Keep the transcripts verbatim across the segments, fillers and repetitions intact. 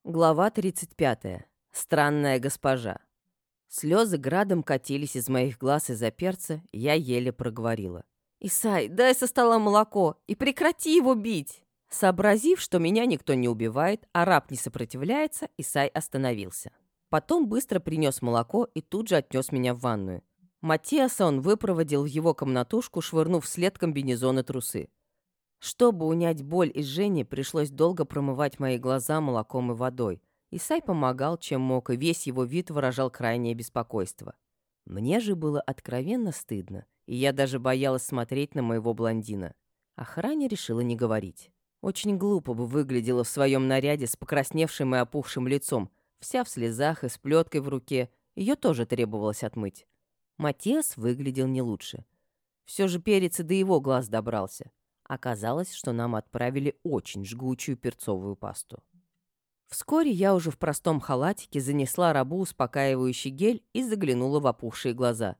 Глава тридцать пятая. Странная госпожа. Слезы градом катились из моих глаз из-за перца, я еле проговорила. «Исай, дай со стола молоко и прекрати его бить!» Сообразив, что меня никто не убивает, а раб не сопротивляется, Исай остановился. Потом быстро принес молоко и тут же отнес меня в ванную. Матиаса он выпроводил в его комнатушку, швырнув вслед комбинезон и трусы. Чтобы унять боль и жжение, пришлось долго промывать мои глаза молоком и водой. Исай помогал, чем мог, и весь его вид выражал крайнее беспокойство. Мне же было откровенно стыдно, и я даже боялась смотреть на моего блондина. Охране решила не говорить. Очень глупо бы выглядела в своем наряде с покрасневшим и опухшим лицом, вся в слезах и с плеткой в руке. Ее тоже требовалось отмыть. Матиас выглядел не лучше. Все же перец и до его глаз добрался. Оказалось, что нам отправили очень жгучую перцовую пасту. Вскоре я уже в простом халатике занесла рабу успокаивающий гель и заглянула в опухшие глаза.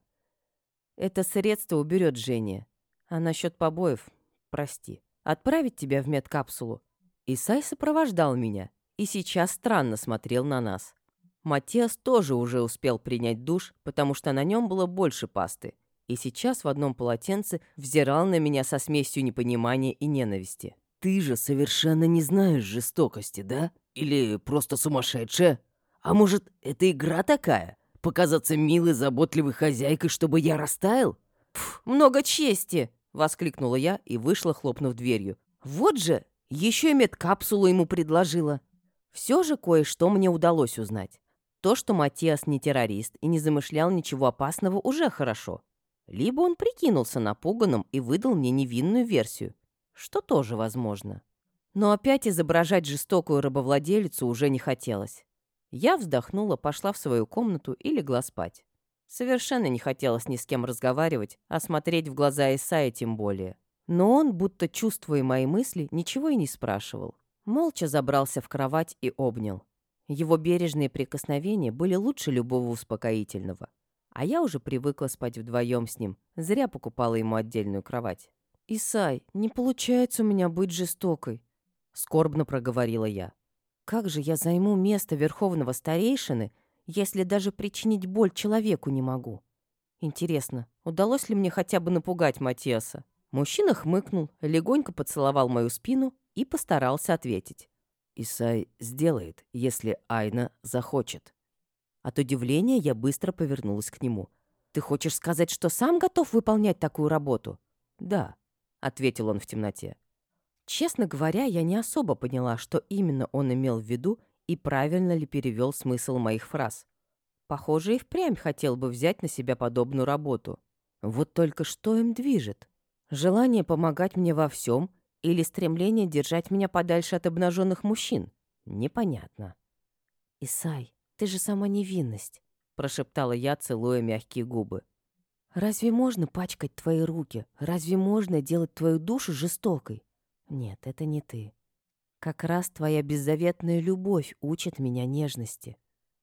«Это средство уберет жжение. А насчет побоев, прости. Отправить тебя в медкапсулу?» Исай сопровождал меня и сейчас странно смотрел на нас. Матиас тоже уже успел принять душ, потому что на нем было больше пасты, и сейчас в одном полотенце взирал на меня со смесью непонимания и ненависти. «Ты же совершенно не знаешь жестокости, да? Или просто сумасшедшая? А может, это игра такая? Показаться милой, заботливой хозяйкой, чтобы я растаял?» «Пф, много чести!» — воскликнула я и вышла, хлопнув дверью. «Вот же! Еще и медкапсулу ему предложила!» Все же кое-что мне удалось узнать. То, что Матиас не террорист и не замышлял ничего опасного, уже хорошо. Либо он прикинулся напуганным и выдал мне невинную версию, что тоже возможно. Но опять изображать жестокую рабовладелицу уже не хотелось. Я вздохнула, пошла в свою комнату и легла спать. Совершенно не хотелось ни с кем разговаривать, а смотреть в глаза Исая тем более. Но он, будто чувствуя мои мысли, ничего и не спрашивал. Молча забрался в кровать и обнял. Его бережные прикосновения были лучше любого успокоительного. А я уже привыкла спать вдвоем с ним, зря покупала ему отдельную кровать. «Исай, не получается у меня быть жестокой», — скорбно проговорила я. «Как же я займу место верховного старейшины, если даже причинить боль человеку не могу? Интересно, удалось ли мне хотя бы напугать Матиаса?» Мужчина хмыкнул, легонько поцеловал мою спину и постарался ответить. «Исай сделает, если Айна захочет». От удивления я быстро повернулась к нему. «Ты хочешь сказать, что сам готов выполнять такую работу?» «Да», — ответил он в темноте. Честно говоря, я не особо поняла, что именно он имел в виду и правильно ли перевел смысл моих фраз. Похоже, и впрямь хотел бы взять на себя подобную работу. Вот только что им движет? Желание помогать мне во всем или стремление держать меня подальше от обнаженных мужчин? Непонятно. «Исай, ты же сама невинность», — прошептала я, целуя мягкие губы. «Разве можно пачкать твои руки? Разве можно делать твою душу жестокой? Нет, это не ты. Как раз твоя беззаветная любовь учит меня нежности.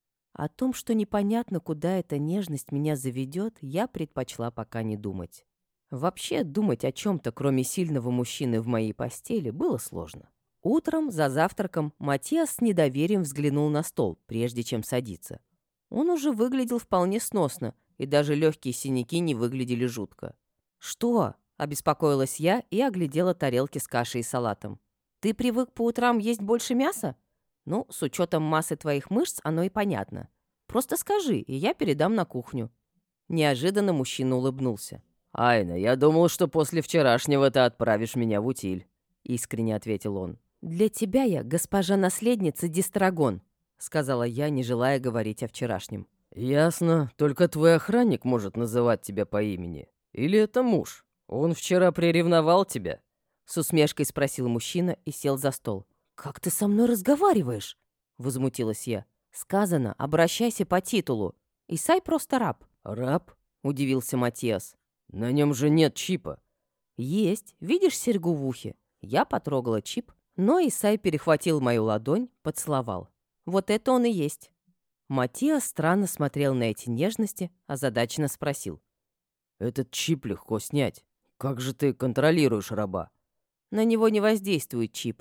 О том, что непонятно, куда эта нежность меня заведет, я предпочла пока не думать. Вообще, думать о чем-то, кроме сильного мужчины в моей постели, было сложно. Утром за завтраком Матиас с недоверием взглянул на стол, прежде чем садиться. Он уже выглядел вполне сносно, и даже легкие синяки не выглядели жутко. «Что?» — обеспокоилась я и оглядела тарелки с кашей и салатом. «Ты привык по утрам есть больше мяса? Ну, с учетом массы твоих мышц, оно и понятно. Просто скажи, и я передам на кухню». Неожиданно мужчина улыбнулся. «Айна, я думал, что после вчерашнего ты отправишь меня в утиль», — искренне ответил он. «Для тебя я госпожа-наследница Дистрагон», — сказала я, не желая говорить о вчерашнем. «Ясно. Только твой охранник может называть тебя по имени. Или это муж? Он вчера приревновал тебя?» С усмешкой спросил мужчина и сел за стол. «Как ты со мной разговариваешь?» — возмутилась я. «Сказано, обращайся по титулу. Исай просто раб». «Раб?» — удивился Матиас. «На нем же нет чипа». «Есть. Видишь серьгу в ухе?» Я потрогала чип, но Исай перехватил мою ладонь, поцеловал. «Вот это он и есть». Матиас странно смотрел на эти нежности, озадаченно спросил. «Этот чип легко снять. Как же ты контролируешь раба?» На него не воздействуют чипы.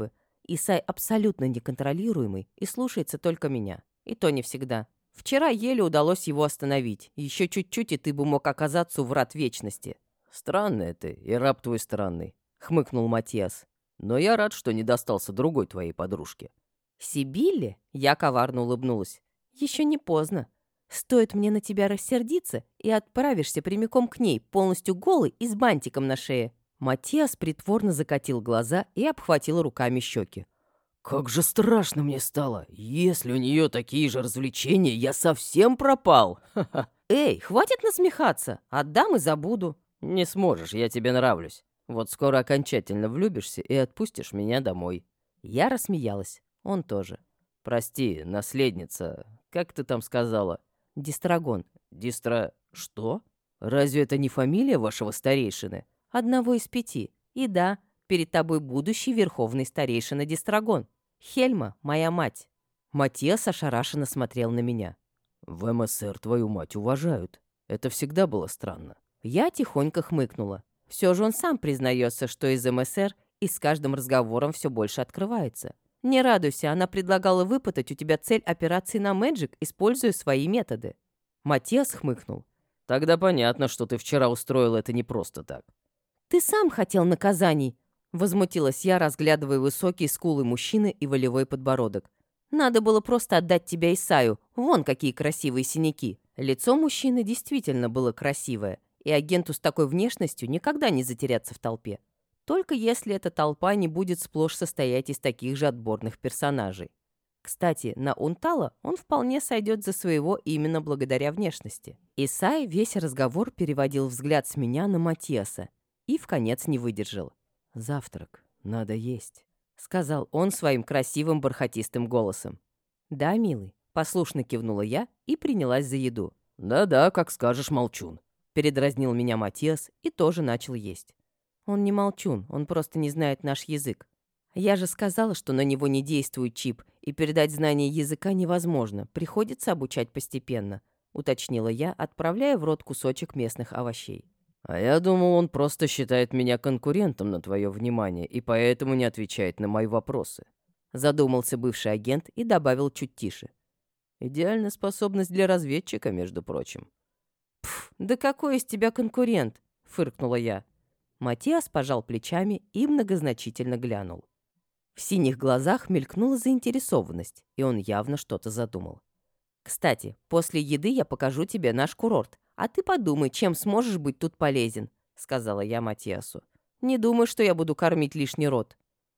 Исай абсолютно неконтролируемый и слушается только меня. И то не всегда. Вчера еле удалось его остановить. Еще чуть-чуть, и ты бы мог оказаться у врат вечности. «Странная ты, и раб твой странный», — хмыкнул Матиас. «Но я рад, что не достался другой твоей подружке». «Сибилле?» — я коварно улыбнулась. «Еще не поздно. Стоит мне на тебя рассердиться, и отправишься прямиком к ней, полностью голый и с бантиком на шее». Матиас притворно закатил глаза и обхватил руками щеки. «Как же страшно мне стало! Если у нее такие же развлечения, я совсем пропал! Ха-ха!» «Эй, хватит насмехаться! Отдам и забуду!» «Не сможешь, я тебе нравлюсь. Вот скоро окончательно влюбишься и отпустишь меня домой». Я рассмеялась. Он тоже. «Прости, наследница, как ты там сказала?» «Дистрагон». «Дистра... что? Разве это не фамилия вашего старейшины?» «Одного из пяти. И да, перед тобой будущий верховный старейшина Дистрагон. Хельма, моя мать». Матиас ошарашенно смотрел на меня. «В эм эс эр твою мать уважают. Это всегда было странно». Я тихонько хмыкнула. Все же он сам признается, что из эм эс эр и с каждым разговором все больше открывается. Не радуйся, она предлагала выпытать у тебя цель операции на Мэджик, используя свои методы. Матиас хмыкнул. «Тогда понятно, что ты вчера устроил это не просто так». «Ты сам хотел наказаний!» Возмутилась я, разглядывая высокие скулы мужчины и волевой подбородок. «Надо было просто отдать тебя Исаю. Вон какие красивые синяки!» Лицо мужчины действительно было красивое, и агенту с такой внешностью никогда не затеряться в толпе. Только если эта толпа не будет сплошь состоять из таких же отборных персонажей. Кстати, на Унтала он вполне сойдет за своего именно благодаря внешности. Исай весь разговор переводил взгляд с меня на Матиаса и вконец не выдержал. «Завтрак. Надо есть», — сказал он своим красивым бархатистым голосом. «Да, милый», — послушно кивнула я и принялась за еду. «Да-да, как скажешь, молчун», — передразнил меня Матиас и тоже начал есть. Он не молчун, он просто не знает наш язык. Я же сказала, что на него не действует чип, и передать знание языка невозможно, приходится обучать постепенно, уточнила я, отправляя в рот кусочек местных овощей. «А я думал, он просто считает меня конкурентом на твое внимание и поэтому не отвечает на мои вопросы», задумался бывший агент и добавил чуть тише. «Идеальная способность для разведчика, между прочим». «Пф, да какой из тебя конкурент?» — фыркнула я. Матиас пожал плечами и многозначительно глянул. В синих глазах мелькнула заинтересованность, и он явно что-то задумал. «Кстати, после еды я покажу тебе наш курорт, а ты подумай, чем сможешь быть тут полезен», — сказала я Матиасу. «Не думай, что я буду кормить лишний рот».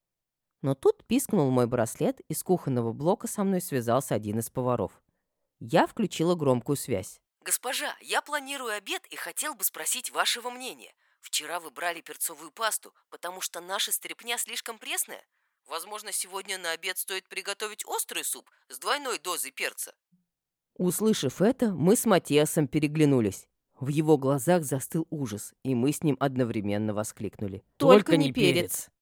Но тут пискнул мой браслет, и с кухонного блока со мной связался один из поваров. Я включила громкую связь. «Госпожа, я планирую обед и хотел бы спросить вашего мнения. Вчера вы брали перцовую пасту, потому что наша стряпня слишком пресная? Возможно, сегодня на обед стоит приготовить острый суп с двойной дозой перца». Услышав это, мы с Матиасом переглянулись. В его глазах застыл ужас, и мы с ним одновременно воскликнули. «Только не перец!»